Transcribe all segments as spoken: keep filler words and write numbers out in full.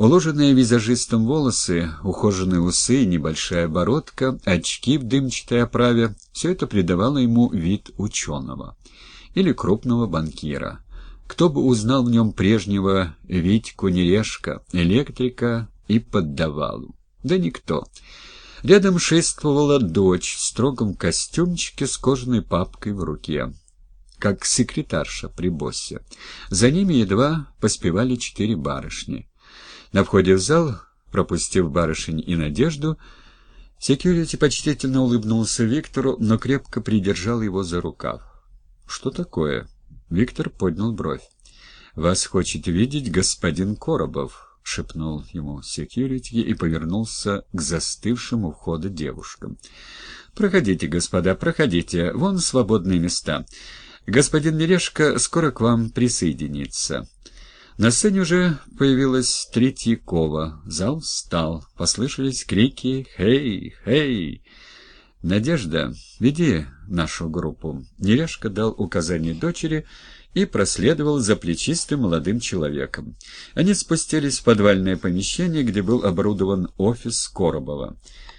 Уложенные визажистом волосы, ухоженные усы, небольшая бородка, очки в дымчатой оправе — все это придавало ему вид ученого или крупного банкира. Кто бы узнал в нем прежнего Витьку Нерешка, электрика и поддавалу? Да никто. Рядом шествовала дочь в строгом костюмчике с кожаной папкой в руке, как секретарша при боссе. За ними едва поспевали четыре барышни. На входе в зал, пропустив барышень и Надежду, секьюрити почтительно улыбнулся Виктору, но крепко придержал его за рукав. «Что такое?» Виктор поднял бровь. «Вас хочет видеть господин Коробов», — шепнул ему секьюрити и повернулся к застывшим у входа девушкам. «Проходите, господа, проходите. Вон свободные места. Господин Нерешка скоро к вам присоединится». На сцене уже появилась Третьякова. Зал встал. Послышались крики «Хей! Хей!». «Надежда, веди нашу группу». Нерешка дал указание дочери и проследовал за плечистым молодым человеком. Они спустились в подвальное помещение, где был оборудован офис Коробова.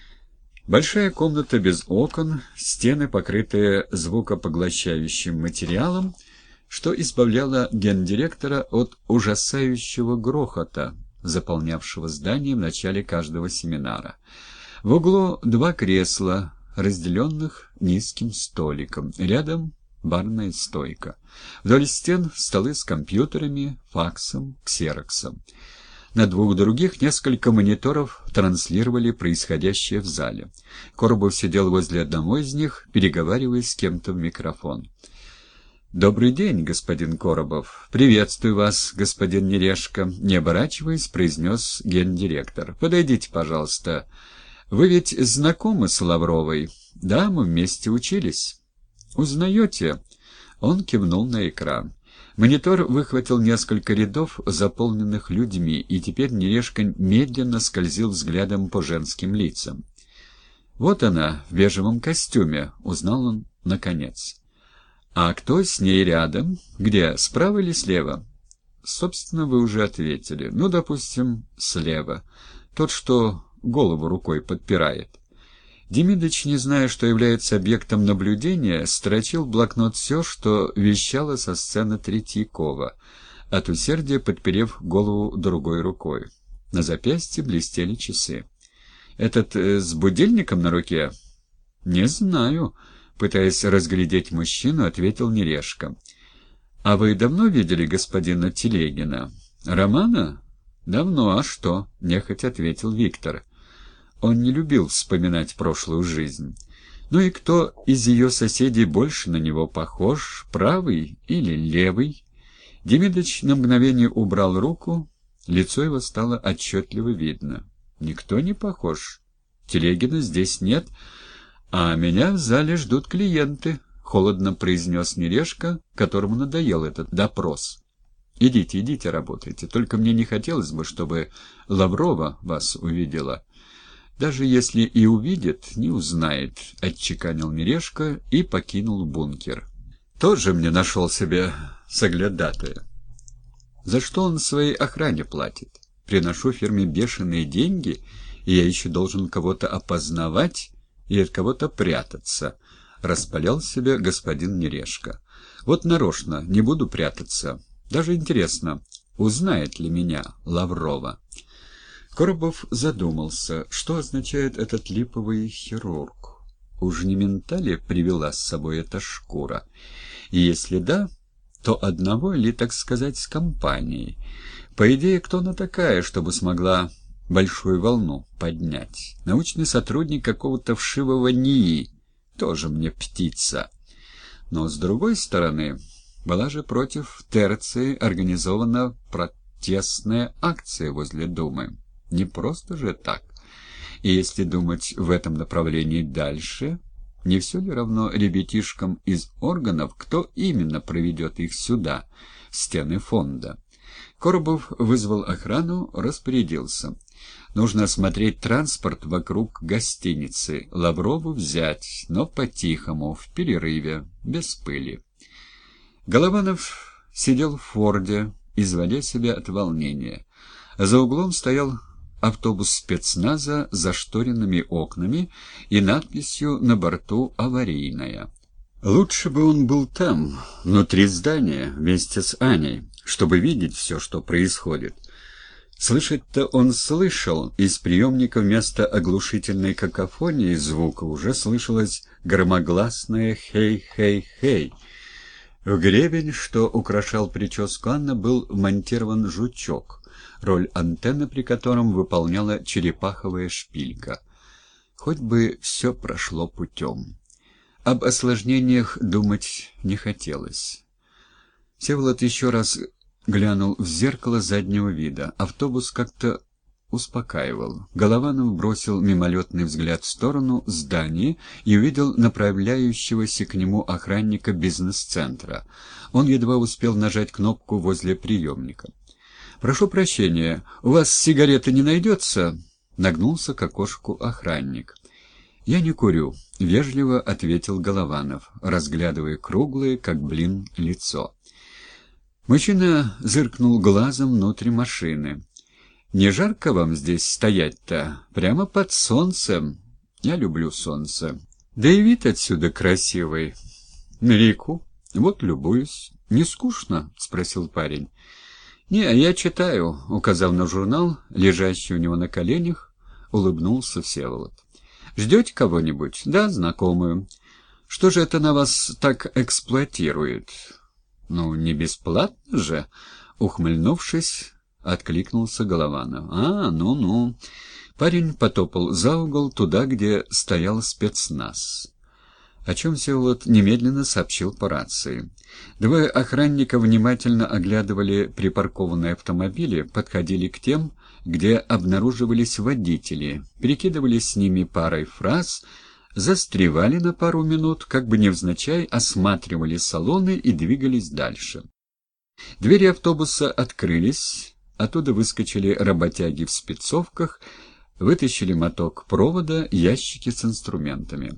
Большая комната без окон, стены, покрытые звукопоглощающим материалом, что избавляло гендиректора от ужасающего грохота, заполнявшего здание в начале каждого семинара. В углу два кресла, разделенных низким столиком. Рядом барная стойка. Вдоль стен столы с компьютерами, факсом, ксероксом. На двух других несколько мониторов транслировали происходящее в зале. Коробов сидел возле одного из них, переговариваясь с кем-то в микрофон. «Добрый день, господин Коробов. Приветствую вас, господин Нерешка», — не оборачиваясь, произнес гендиректор. «Подойдите, пожалуйста. Вы ведь знакомы с Лавровой?» «Да, мы вместе учились». «Узнаете?» Он кивнул на экран. Монитор выхватил несколько рядов, заполненных людьми, и теперь Нерешка медленно скользил взглядом по женским лицам. «Вот она, в бежевом костюме», — узнал он наконец. «А кто с ней рядом? Где, справа или слева?» «Собственно, вы уже ответили. Ну, допустим, слева. Тот, что голову рукой подпирает». Демидыч, не зная, что является объектом наблюдения, строчил в блокнот все, что вещало со сцены Третьякова, от усердия подперев голову другой рукой. На запястье блестели часы. «Этот э, с будильником на руке?» «Не знаю», — пытаясь разглядеть мужчину, ответил Нерешка. «А вы давно видели господина Телегина?» «Романа?» «Давно, а что?» — нехотя ответил Виктор. Он не любил вспоминать прошлую жизнь. Ну и кто из ее соседей больше на него похож, правый или левый? Демидыч на мгновение убрал руку, лицо его стало отчетливо видно. «Никто не похож. Телегина здесь нет, а меня в зале ждут клиенты», — холодно произнес Нерешка, которому надоел этот допрос. «Идите, идите, работайте. Только мне не хотелось бы, чтобы Лаврова вас увидела». «Даже если и увидит, не узнает», — отчеканил Нерешка и покинул бункер. «Тоже мне нашел себе соглядатая. За что он своей охране платит? Приношу фирме бешеные деньги, и я еще должен кого-то опознавать и от кого-то прятаться», — распалял себя господин Нерешка. «Вот нарочно не буду прятаться. Даже интересно, узнает ли меня Лаврова?» Коробов задумался, что означает этот липовый хирург. Уж не мента ли привела с собой эта шкура? И если да, то одного или, так сказать, с компанией. По идее, кто она такая, чтобы смогла большую волну поднять? Научный сотрудник какого-то вшивого НИИ. Тоже мне птица. Но, с другой стороны, была же против Терции организована протестная акция возле Думы. Не просто же так. И если думать в этом направлении дальше, не все ли равно ребятишкам из органов, кто именно проведет их сюда, в стены фонда? Коробов вызвал охрану, распорядился. Нужно осмотреть транспорт вокруг гостиницы, Лаврову взять, но по-тихому, в перерыве, без пыли. Голованов сидел в форде, изводя себя от волнения. За углом стоял автобус спецназа с зашторенными окнами и надписью на борту «Аварийная». Лучше бы он был там, внутри здания, вместе с Аней, чтобы видеть все, что происходит. Слышать-то он слышал, из приемника вместо оглушительной какофонии звука уже слышалось громогласное «хей-хей-хей». В гребень, что украшал прическу Анны, был вмонтирован жучок, роль антенны при котором выполняла черепаховая шпилька. Хоть бы все прошло путем. Об осложнениях думать не хотелось. Всеволод еще раз глянул в зеркало заднего вида. Автобус как-то успокаивал. Голованов бросил мимолетный взгляд в сторону здания и увидел направляющегося к нему охранника бизнес-центра. Он едва успел нажать кнопку возле приемника. «Прошу прощения, у вас сигареты не найдется?» Нагнулся к окошку охранник. «Я не курю», — вежливо ответил Голованов, разглядывая круглое, как блин, лицо. Мужчина зыркнул глазом внутрь машины. «Не жарко вам здесь стоять-то? Прямо под солнцем. Я люблю солнце. Да и вид отсюда красивый. На реку. Вот любуюсь. Не скучно?» — спросил парень. «Не, я читаю», — указав на журнал, лежащий у него на коленях, улыбнулся Всеволод. «Ждете кого-нибудь?» «Да, знакомую». «Что же это на вас так эксплуатирует?» «Ну, не бесплатно же», — ухмыльнувшись, откликнулся Голованов. «А, ну-ну». Парень потопал за угол туда, где стоял спецназ. О чем Всеволод немедленно сообщил по рации. Двое охранников внимательно оглядывали припаркованные автомобили, подходили к тем, где обнаруживались водители, перекидывались с ними парой фраз, застревали на пару минут, как бы невзначай осматривали салоны и двигались дальше. Двери автобуса открылись, оттуда выскочили работяги в спецовках, вытащили моток провода, ящики с инструментами.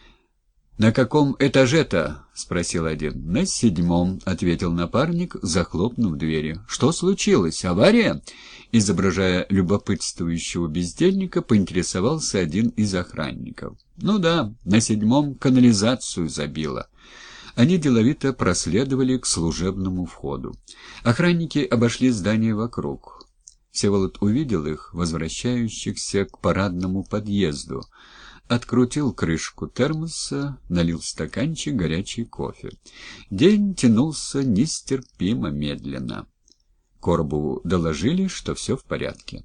«На каком этаже-то?» — спросил один. «На седьмом», — ответил напарник, захлопнув двери. «Что случилось? Авария?» Изображая любопытствующего бездельника, поинтересовался один из охранников. «Ну да, на седьмом канализацию забило». Они деловито проследовали к служебному входу. Охранники обошли здание вокруг. Всеволод увидел их, возвращающихся к парадному подъезду. Открутил крышку термоса, налил в стаканчик горячий кофе. День тянулся нестерпимо медленно. Коробову доложили, что все в порядке.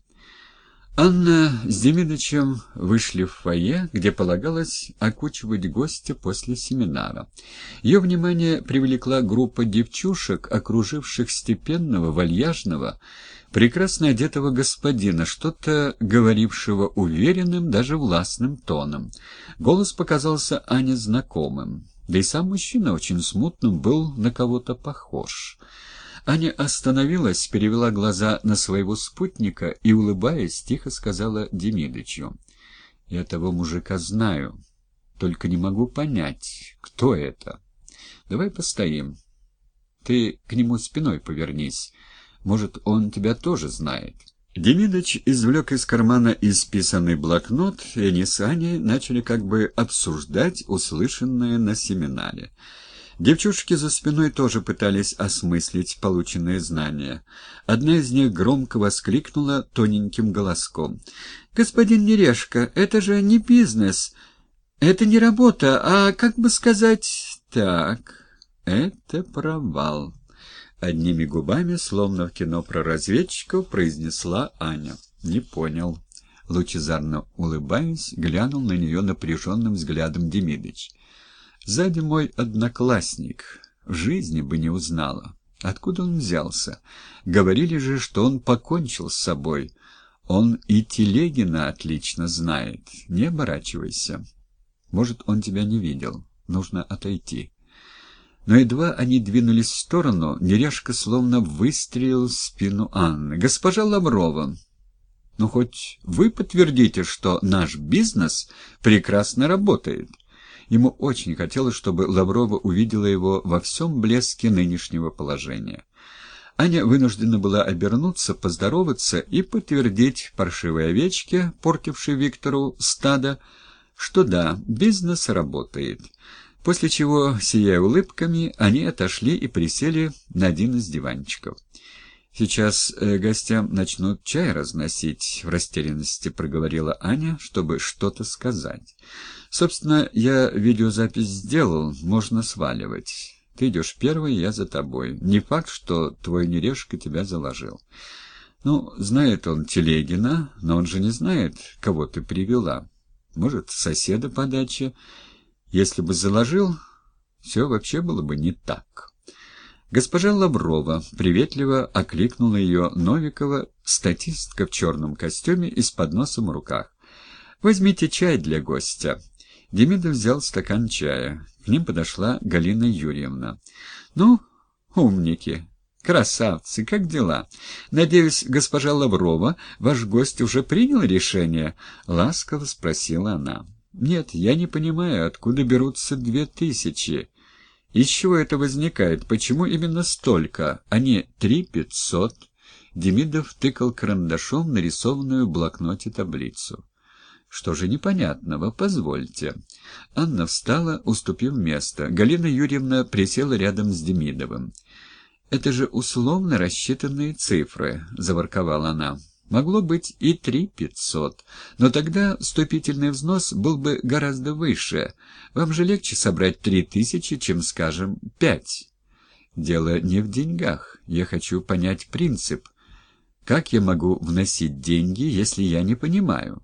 Анна с Демидычем вышли в фойе, где полагалось окучивать гостя после семинара. Ее внимание привлекла группа девчушек, окруживших степенного, вальяжного, прекрасно одетого господина, что-то говорившего уверенным, даже властным тоном. Голос показался Ане знакомым, да и сам мужчина очень смутным был на кого-то похож. Аня остановилась, перевела глаза на своего спутника и, улыбаясь, тихо сказала Демидычу: «Я того мужика знаю, только не могу понять, кто это. Давай постоим. Ты к нему спиной повернись. Может, он тебя тоже знает». Демидыч извлек из кармана исписанный блокнот, и они с Аней начали как бы обсуждать услышанное на семинаре. Девчушки за спиной тоже пытались осмыслить полученные знания. Одна из них громко воскликнула тоненьким голоском: «Господин Нерешко, это же не бизнес, это не работа, а, как бы сказать, так, это провал». Одними губами, словно в кино про разведчиков, произнесла Аня. «Не понял». Лучезарно улыбаясь, глянул на нее напряженным взглядом Демидыч. «Сзади мой одноклассник. В жизни бы не узнала. Откуда он взялся? Говорили же, что он покончил с собой. Он и Телегина отлично знает. Не оборачивайся. Может, он тебя не видел. Нужно отойти». Но едва они двинулись в сторону, Нерешка словно выстрелил в спину Анны. «Госпожа Лаврова, ну хоть вы подтвердите, что наш бизнес прекрасно работает». Ему очень хотелось, чтобы Лаврова увидела его во всем блеске нынешнего положения. Аня вынуждена была обернуться, поздороваться и подтвердить паршивой овечке, портившей Виктору стадо, что да, бизнес работает. После чего, сияя улыбками, они отошли и присели на один из диванчиков. «Сейчас э, гостям начнут чай разносить», — в растерянности проговорила Аня, чтобы что-то сказать. «Собственно, я видеозапись сделал, можно сваливать. Ты идешь первый, я за тобой. Не факт, что твой нережка тебя заложил. Ну, знает он Телегина, но он же не знает, кого ты привела. Может, соседа по даче. Если бы заложил, все вообще было бы не так». Госпожа Лаврова приветливо окликнула ее Новикова, статистка в черном костюме и с подносом в руках. «Возьмите чай для гостя». Демидов взял стакан чая. К ним подошла Галина Юрьевна. «Ну, умники, красавцы, как дела? Надеюсь, госпожа Лаврова, ваш гость уже принял решение?» — ласково спросила она. «Нет, я не понимаю, откуда берутся две тысячи. Из чего это возникает? Почему именно столько, а не три пятьсот?» Демидов тыкал карандашом в нарисованную в блокноте таблицу. «Что же непонятного? Позвольте». Анна встала, уступив место. Галина Юрьевна присела рядом с Демидовым. «Это же условно рассчитанные цифры», — заворковала она. «Могло быть и три пятьсот, но тогда вступительный взнос был бы гораздо выше. Вам же легче собрать три тысячи, чем, скажем, пять». «Дело не в деньгах. Я хочу понять принцип. Как я могу вносить деньги, если я не понимаю?»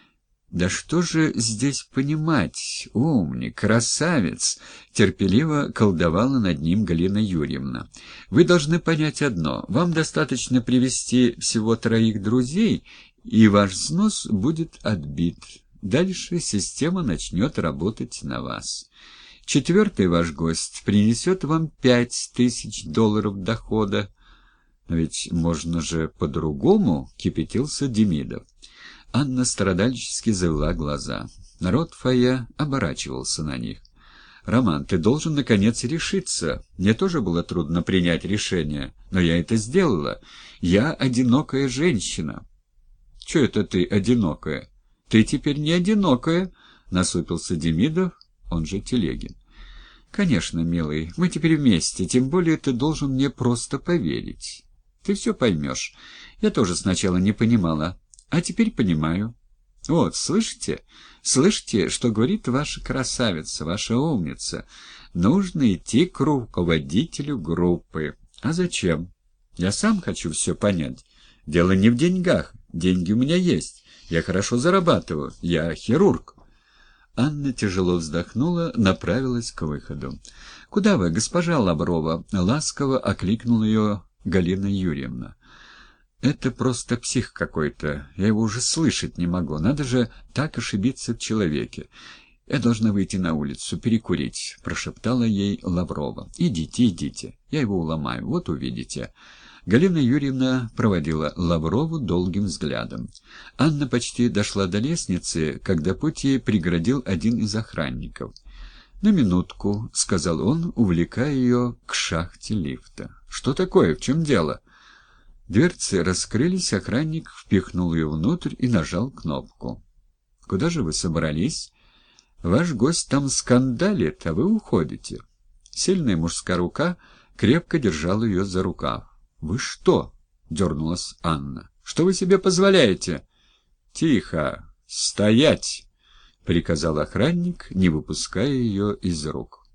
«Да что же здесь понимать, умник, красавец!» — терпеливо колдовала над ним Галина Юрьевна. «Вы должны понять одно. Вам достаточно привести всего троих друзей, и ваш взнос будет отбит. Дальше система начнет работать на вас. Четвертый ваш гость принесет вам пять тысяч долларов дохода». «Но ведь можно же по-другому», — кипятился Демидов. Анна страдальчески завела глаза. Народ в фойе оборачивался на них. «Роман, ты должен, наконец, решиться. Мне тоже было трудно принять решение, но я это сделала. Я одинокая женщина». «Чё это ты одинокая?» «Ты теперь не одинокая», — насупился Демидов, он же Телегин. «Конечно, милый, мы теперь вместе, тем более ты должен мне просто поверить. Ты все поймешь. Я тоже сначала не понимала. А теперь понимаю. Вот, слышите? Слышите, что говорит ваша красавица, ваша умница? Нужно идти к руководителю группы. А зачем? Я сам хочу все понять. Дело не в деньгах. Деньги у меня есть. Я хорошо зарабатываю. Я хирург». Анна тяжело вздохнула, направилась к выходу. «Куда вы, госпожа Лаврова?» — ласково окликнула ее Галина Юрьевна. «Это просто псих какой-то. Я его уже слышать не могу. Надо же так ошибиться в человеке. Я должна выйти на улицу, перекурить», — прошептала ей Лаврова. «Идите, идите. Я его уломаю. Вот увидите». Галина Юрьевна проводила Лаврову долгим взглядом. Анна почти дошла до лестницы, когда путь ей преградил один из охранников. «На минутку», — сказал он, увлекая ее к шахте лифта. «Что такое? В чем дело?» Дверцы раскрылись, охранник впихнул ее внутрь и нажал кнопку. «Куда же вы собрались? Ваш гость там скандалит, а вы уходите». Сильная мужская рука крепко держала ее за рукав. «Вы что?» — дернулась Анна. «Что вы себе позволяете?» «Тихо! Стоять!» — приказал охранник, не выпуская ее из рук.